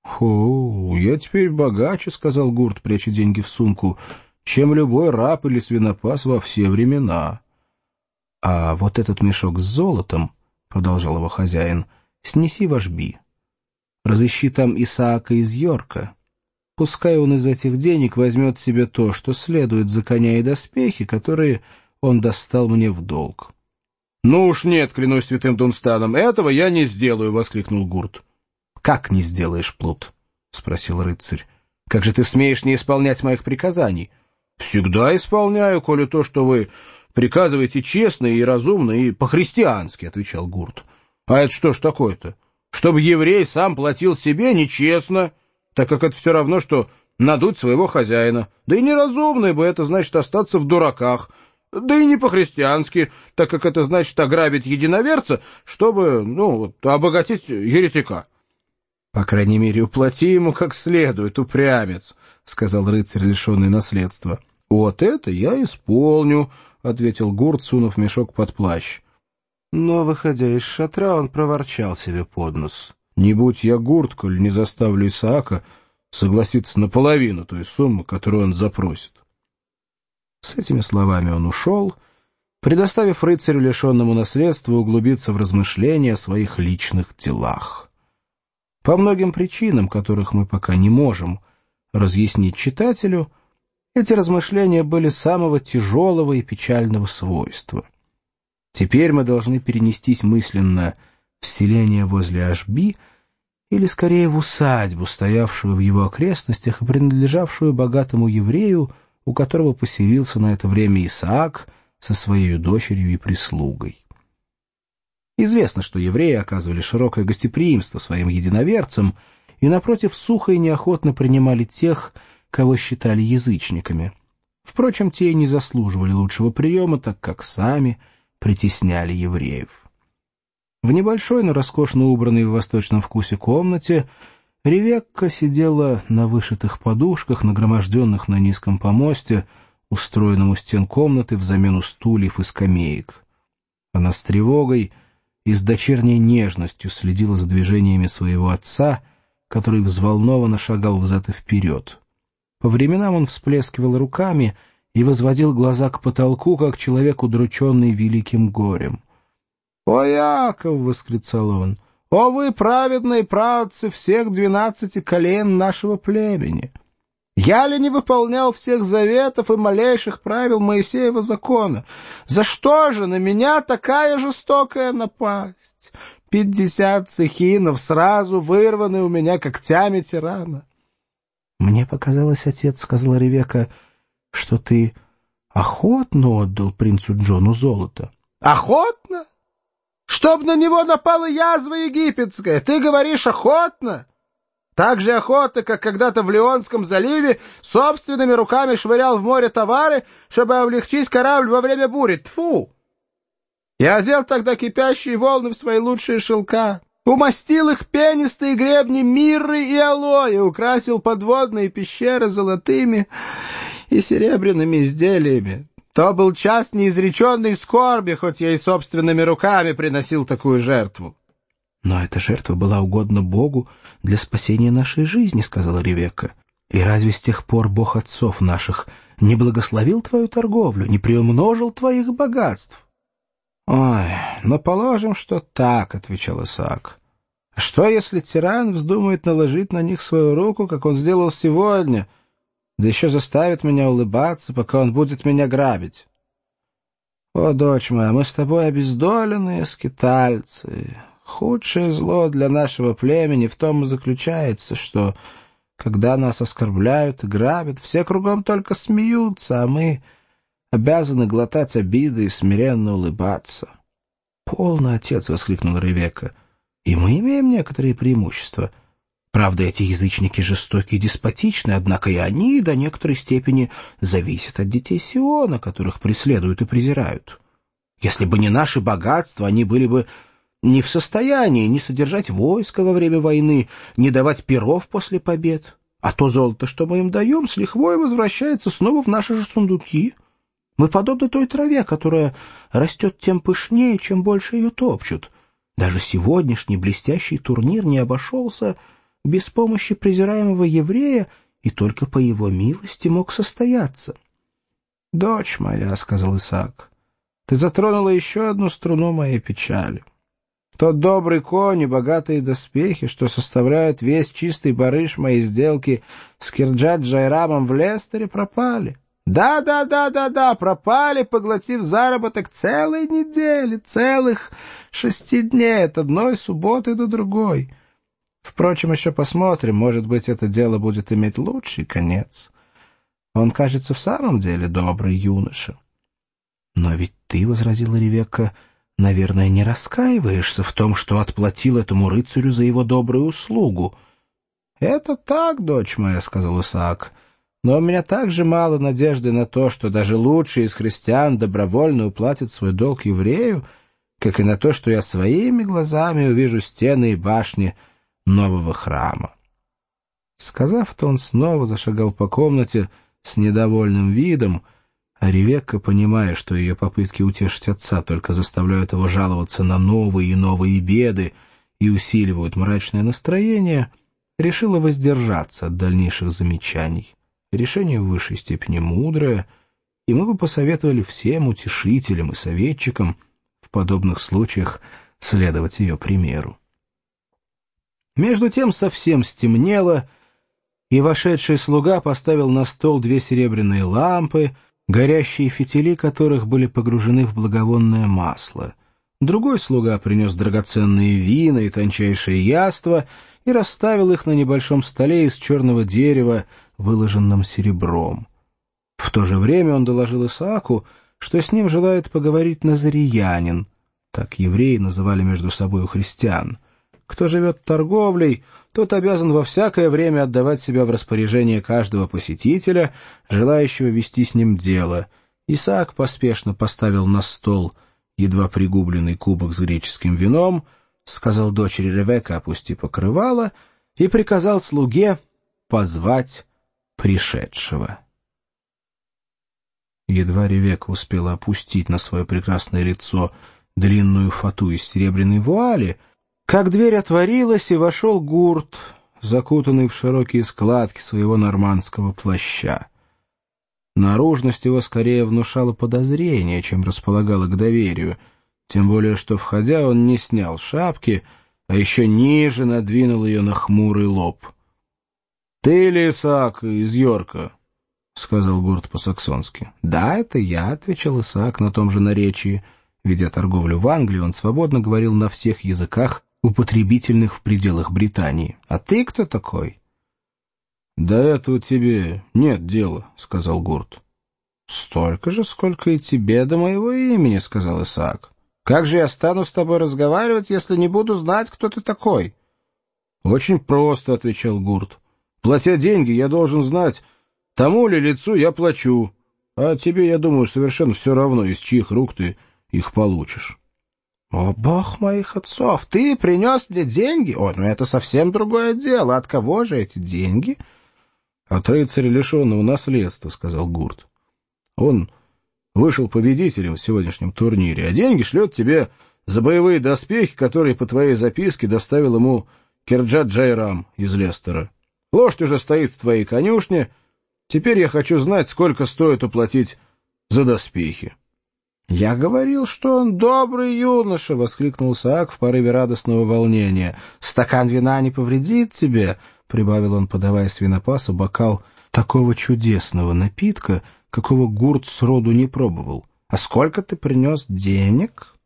«Фу, я теперь богаче», — сказал Гурт, пряча деньги в сумку, — «чем любой раб или свинопас во все времена». «А вот этот мешок с золотом, — продолжал его хозяин, — снеси в Ашби. Разыщи там Исаака из Йорка. Пускай он из этих денег возьмет себе то, что следует за коня и доспехи, которые он достал мне в долг». «Ну уж нет, клянусь святым Дунстаном, этого я не сделаю», — воскликнул Гурт. «Как не сделаешь, плут?» — спросил рыцарь. «Как же ты смеешь не исполнять моих приказаний?» «Всегда исполняю, коли то, что вы приказываете, честно и разумно и по-христиански», — отвечал Гурт. «А это что ж такое-то? Чтобы еврей сам платил себе, нечестно, так как это все равно, что надуть своего хозяина. Да и неразумно, ибо это значит остаться в дураках. Да и не по-христиански, так как это значит ограбить единоверца, чтобы, обогатить еретика». «По крайней мере, уплати ему как следует, упрямец», — сказал рыцарь, лишенный наследства. «Вот это я исполню», — ответил Гурт, сунув мешок под плащ. Но, выходя из шатра, он проворчал себе под нос: «Не будь я Гурт, коль не заставлю Исаака согласиться на половину той суммы, которую он запросит». С этими словами он ушел, предоставив рыцарю, лишенному наследства, углубиться в размышления о своих личных делах. По многим причинам, которых мы пока не можем разъяснить читателю, эти размышления были самого тяжелого и печального свойства. Теперь мы должны перенестись мысленно в селение возле Ашби, или скорее в усадьбу, стоявшую в его окрестностях и принадлежавшую богатому еврею, у которого поселился на это время Исаак со своей дочерью и прислугой. Известно, что евреи оказывали широкое гостеприимство своим единоверцам и, напротив, сухо и неохотно принимали тех, кого считали язычниками. Впрочем, те и не заслуживали лучшего приема, так как сами притесняли евреев. В небольшой, но роскошно убранной в восточном вкусе комнате Ревекка сидела на вышитых подушках, нагроможденных на низком помосте, устроенном у стен комнаты взамен у стульев и скамеек. Она с тревогой и с дочерней нежностью следила за движениями своего отца, который взволнованно шагал взад и вперед. По временам он всплескивал руками и возводил глаза к потолку, как человек, удрученный великим горем. «О, Яков!» — восклицал он. «О, вы праведные праотцы всех 12 колен нашего племени! Я ли не выполнял всех заветов и малейших правил Моисеева закона? За что же на меня такая жестокая напасть? 50 цехинов сразу вырваны у меня когтями тирана». «Мне показалось, отец, — сказала Ревекка, — что ты охотно отдал принцу Джону золото». «Охотно? Чтоб на него напала язва египетская, ты говоришь охотно? Так же охотно, как когда-то в Леонском заливе собственными руками швырял в море товары, чтобы облегчить корабль во время бури. Тьфу! Я одел тогда кипящие волны в свои лучшие шелка, умастил их пенистые гребни мирры и алоэ, украсил подводные пещеры золотыми и серебряными изделиями. То был час неизреченной скорби, хоть я и собственными руками приносил такую жертву». «Но эта жертва была угодна Богу для спасения нашей жизни, — сказала Ревекка. — И разве с тех пор Бог отцов наших не благословил твою торговлю, не приумножил твоих богатств?» «Ой, ну положим, что так, — отвечал Исаак. — Что, если тиран вздумает наложить на них свою руку, как он сделал сегодня, да еще заставит меня улыбаться, пока он будет меня грабить? О, дочь моя, мы с тобой обездоленные скитальцы. Худшее зло для нашего племени в том и заключается, что, когда нас оскорбляют и грабят, все кругом только смеются, а мы обязаны глотать обиды и смиренно улыбаться». «Полно, отец!» — воскликнула Ревекка. «И мы имеем некоторые преимущества. Правда, эти язычники жестоки и деспотичны, однако и они до некоторой степени зависят от детей Сиона, которых преследуют и презирают. Если бы не наши богатства, они были бы не в состоянии ни содержать войско во время войны, ни давать пиров после побед. А то золото, что мы им даем, с лихвой возвращается снова в наши же сундуки. Мы подобны той траве, которая растет тем пышнее, чем больше ее топчут. Даже сегодняшний блестящий турнир не обошелся без помощи презираемого еврея и только по его милости мог состояться. — Дочь моя, — сказал Исаак, — ты затронула еще одну струну моей печали. Тот добрый конь и богатые доспехи, что составляют весь чистый барыш моей сделки с Кирджат-Джайрамом в Лестере, пропали. Да, пропали, поглотив заработок целой недели, целых 6 дней, от одной субботы до другой. Впрочем, еще посмотрим, может быть, это дело будет иметь лучший конец. Он, кажется, в самом деле добрый юноша. — Но ведь ты, — возразила Ревекка, — наверное, не раскаиваешься в том, что отплатил этому рыцарю за его добрую услугу. — Это так, дочь моя, — сказал Исаак, — но у меня так же мало надежды на то, что даже лучший из христиан добровольно уплатит свой долг еврею, как и на то, что я своими глазами увижу стены и башни нового храма. Сказав это, он снова зашагал по комнате с недовольным видом, а Ревекка, понимая, что ее попытки утешить отца только заставляют его жаловаться на новые и новые беды и усиливают мрачное настроение, решила воздержаться от дальнейших замечаний. Решение в высшей степени мудрое, и мы бы посоветовали всем утешителям и советчикам в подобных случаях следовать ее примеру. Между тем совсем стемнело, и вошедший слуга поставил на стол 2 серебряные лампы, горящие фитили которых были погружены в благовонное масло. Другой слуга принес драгоценные вина и тончайшее яство и расставил их на небольшом столе из черного дерева, выложенном серебром. В то же время он доложил Исааку, что с ним желает поговорить назареянин, так евреи называли между собой христиан. Кто живет торговлей, тот обязан во всякое время отдавать себя в распоряжение каждого посетителя, желающего вести с ним дело. Исаак поспешно поставил на стол едва пригубленный кубок с греческим вином, сказал дочери Ревекка опусти покрывало и приказал слуге позвать пришедшего. Едва Ревекка успела опустить на свое прекрасное лицо длинную фату из серебряной вуали, как дверь отворилась, и вошел гурт, закутанный в широкие складки своего нормандского плаща. Наружность его скорее внушала подозрение, чем располагала к доверию, тем более что, входя, он не снял шапки, а еще ниже надвинул ее на хмурый лоб. — Ты ли, Исаак, из Йорка? — сказал гурт по-саксонски. — Да, это я, — отвечал Исаак на том же наречии. Ведя торговлю в Англии, он свободно говорил на всех языках, употребительных в пределах Британии. — А ты кто такой? — До этого тебе нет дела, — сказал гурт. — Столько же, сколько и тебе до моего имени, — сказал Исаак. — Как же я стану с тобой разговаривать, если не буду знать, кто ты такой? — Очень просто, — отвечал гурт. — Платя деньги, я должен знать, тому ли лицу я плачу, а тебе, я думаю, совершенно все равно, из чьих рук ты их получишь. — О, бог моих отцов, ты принес мне деньги? О, ну это совсем другое дело. От кого же эти деньги? — От рыцаря, лишенного наследства, — сказал гурт. — Он вышел победителем в сегодняшнем турнире, а деньги шлет тебе за боевые доспехи, которые по твоей записке доставил ему Кирджат-Джайрам из Лестера. Лошадь уже стоит в твоей конюшне. Теперь я хочу знать, сколько стоит уплатить за доспехи. — Я говорил, что он добрый юноша, — воскликнул Исаак в порыве радостного волнения. — Стакан вина не повредит тебе, — прибавил он, подавая свинопасу бокал такого чудесного напитка, какого гурт сроду не пробовал. — А сколько ты принес денег?